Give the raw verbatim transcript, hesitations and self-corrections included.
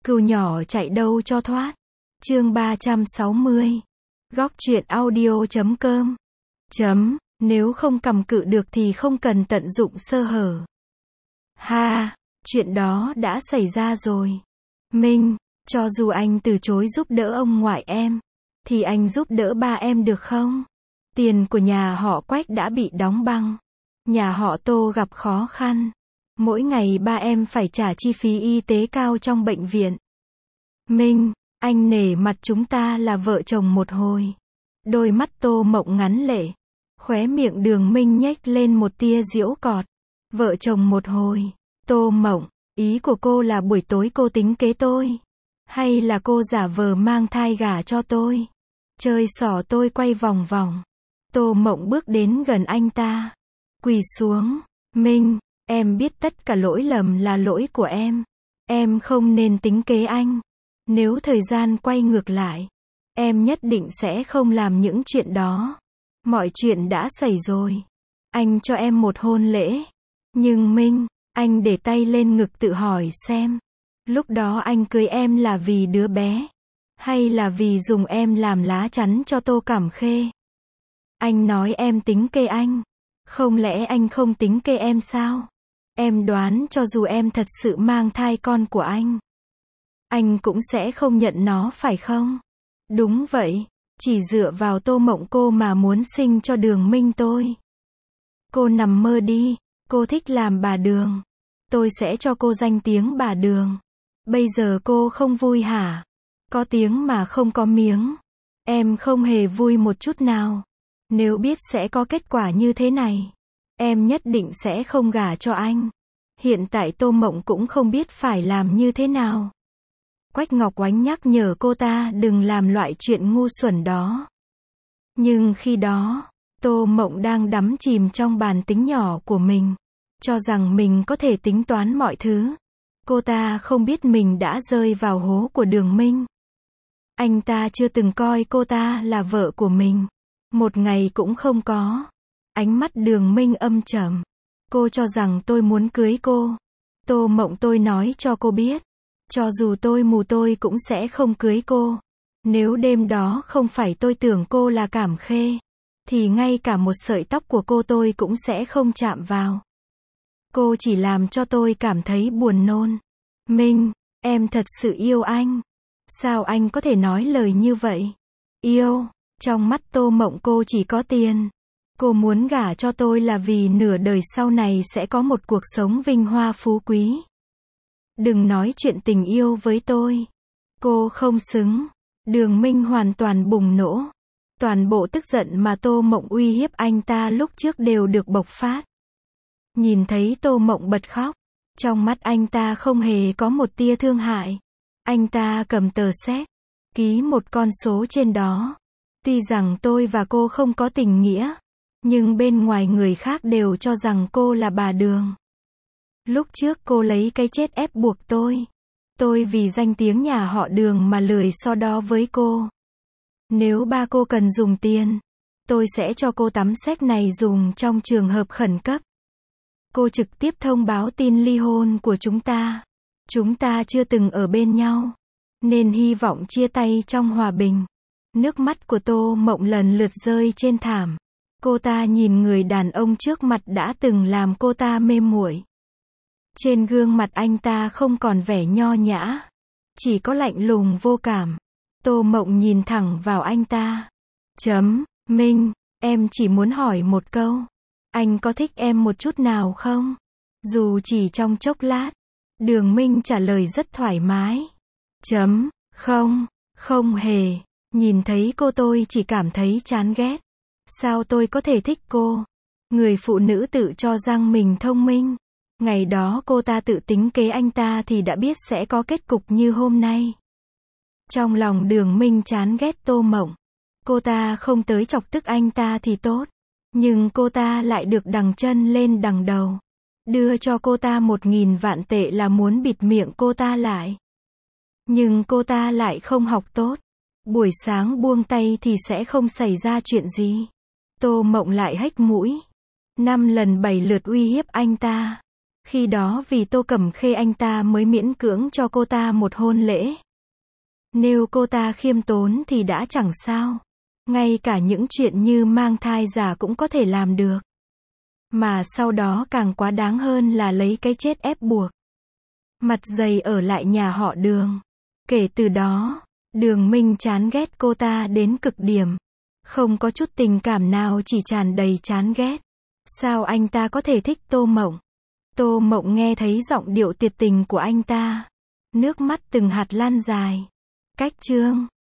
Cừu nhỏ chạy đâu cho thoát. Chương ba trăm sáu mươi. Góc truyện audio chấm com. Chấm, nếu không cầm cự được thì không cần tận dụng sơ hở. Ha, chuyện đó đã xảy ra rồi. Minh, cho dù anh từ chối giúp đỡ ông ngoại em, thì anh giúp đỡ ba em được không? Tiền của nhà họ Quách đã bị đóng băng. Nhà họ Tô gặp khó khăn. Mỗi ngày ba em phải trả chi phí y tế cao trong bệnh viện. Minh, anh nể mặt chúng ta là vợ chồng một hồi. Đôi mắt Tô Mộng ngắn lệ. Khóe miệng Đường Minh nhếch lên một tia giễu cợt. Vợ chồng một hồi. Tô Mộng, ý của cô là buổi tối cô tính kế tôi? Hay là cô giả vờ mang thai gả cho tôi? Chơi xỏ tôi quay vòng vòng. Tô Mộng bước đến gần anh ta. Quỳ xuống. Minh, em biết tất cả lỗi lầm là lỗi của em. Em không nên tính kế anh. Nếu thời gian quay ngược lại, em nhất định sẽ không làm những chuyện đó. Mọi chuyện đã xảy rồi. Anh cho em một hôn lễ. Nhưng Minh, anh để tay lên ngực tự hỏi xem. Lúc đó anh cưới em là vì đứa bé? Hay là vì dùng em làm lá chắn cho Tô Cẩm Khê? Anh nói em tính kê anh. Không lẽ anh không tính kê em sao? Em đoán cho dù em thật sự mang thai con của anh, anh cũng sẽ không nhận nó phải không? Đúng vậy. Chỉ dựa vào Tô Mộng cô mà muốn sinh cho Đường Minh tôi. Cô nằm mơ đi. Cô thích làm bà Đường. Tôi sẽ cho cô danh tiếng bà Đường. Bây giờ cô không vui hả? Có tiếng mà không có miếng. Em không hề vui một chút nào. Nếu biết sẽ có kết quả như thế này, em nhất định sẽ không gả cho anh. Hiện tại Tô Mộng cũng không biết phải làm như thế nào. Quách Ngọc Oánh nhắc nhở cô ta đừng làm loại chuyện ngu xuẩn đó. Nhưng khi đó, Tô Mộng đang đắm chìm trong bàn tính nhỏ của mình, cho rằng mình có thể tính toán mọi thứ. Cô ta không biết mình đã rơi vào hố của Đường Minh. Anh ta chưa từng coi cô ta là vợ của mình. Một ngày cũng không có. Ánh mắt Đường Minh âm trầm. Cô cho rằng tôi muốn cưới cô. Tô Mộng, tôi nói cho cô biết. Cho dù tôi mù tôi cũng sẽ không cưới cô. Nếu đêm đó không phải tôi tưởng cô là Cảm Khê, thì ngay cả một sợi tóc của cô tôi cũng sẽ không chạm vào. Cô chỉ làm cho tôi cảm thấy buồn nôn. Minh, em thật sự yêu anh. Sao anh có thể nói lời như vậy? Yêu. Trong mắt Tô Mộng cô chỉ có tiền. Cô muốn gả cho tôi là vì nửa đời sau này sẽ có một cuộc sống vinh hoa phú quý. Đừng nói chuyện tình yêu với tôi. Cô không xứng. Đường Minh hoàn toàn bùng nổ. Toàn bộ tức giận mà Tô Mộng uy hiếp anh ta lúc trước đều được bộc phát. Nhìn thấy Tô Mộng bật khóc, trong mắt anh ta không hề có một tia thương hại. Anh ta cầm tờ séc, ký một con số trên đó. Tuy rằng tôi và cô không có tình nghĩa, nhưng bên ngoài người khác đều cho rằng cô là bà Đường. Lúc trước cô lấy cái chết ép buộc tôi. Tôi vì danh tiếng nhà họ Đường mà lười so đo với cô. Nếu ba cô cần dùng tiền, tôi sẽ cho cô tấm séc này dùng trong trường hợp khẩn cấp. Cô trực tiếp thông báo tin ly hôn của chúng ta. Chúng ta chưa từng ở bên nhau, nên hy vọng chia tay trong hòa bình. Nước mắt của Tô Mộng lần lượt rơi trên thảm. Cô ta nhìn người đàn ông trước mặt đã từng làm cô ta mê muội. Trên gương mặt anh ta không còn vẻ nho nhã, chỉ có lạnh lùng vô cảm. Tô Mộng nhìn thẳng vào anh ta. Chấm, Minh, em chỉ muốn hỏi một câu. Anh có thích em một chút nào không? Dù chỉ trong chốc lát. Đường Minh trả lời rất thoải mái. Chấm, không, không hề. Nhìn thấy cô tôi chỉ cảm thấy chán ghét. Sao tôi có thể thích cô? Người phụ nữ tự cho rằng mình thông minh. Ngày đó cô ta tự tính kế anh ta thì đã biết sẽ có kết cục như hôm nay. Trong lòng Đường Minh chán ghét Tô Mộng. Cô ta không tới chọc tức anh ta thì tốt. Nhưng cô ta lại được đằng chân lên đằng đầu. Đưa cho cô ta một nghìn vạn tệ là muốn bịt miệng cô ta lại. Nhưng cô ta lại không học tốt. Buổi sáng buông tay thì sẽ không xảy ra chuyện gì. Tô Mộng lại hếch mũi. Năm lần bảy lượt uy hiếp anh ta. Khi đó vì Tô Cẩm Khê anh ta mới miễn cưỡng cho cô ta một hôn lễ. Nếu cô ta khiêm tốn thì đã chẳng sao. Ngay cả những chuyện như mang thai giả cũng có thể làm được. Mà sau đó càng quá đáng hơn là lấy cái chết ép buộc. Mặt dày ở lại nhà họ Đường. Kể từ đó, Đường Minh chán ghét cô ta đến cực điểm. Không có chút tình cảm nào, chỉ tràn đầy chán ghét. Sao anh ta có thể thích Tô Mộng? Tô Mộng nghe thấy giọng điệu tuyệt tình của anh ta. Nước mắt từng hạt lan dài. Cách chương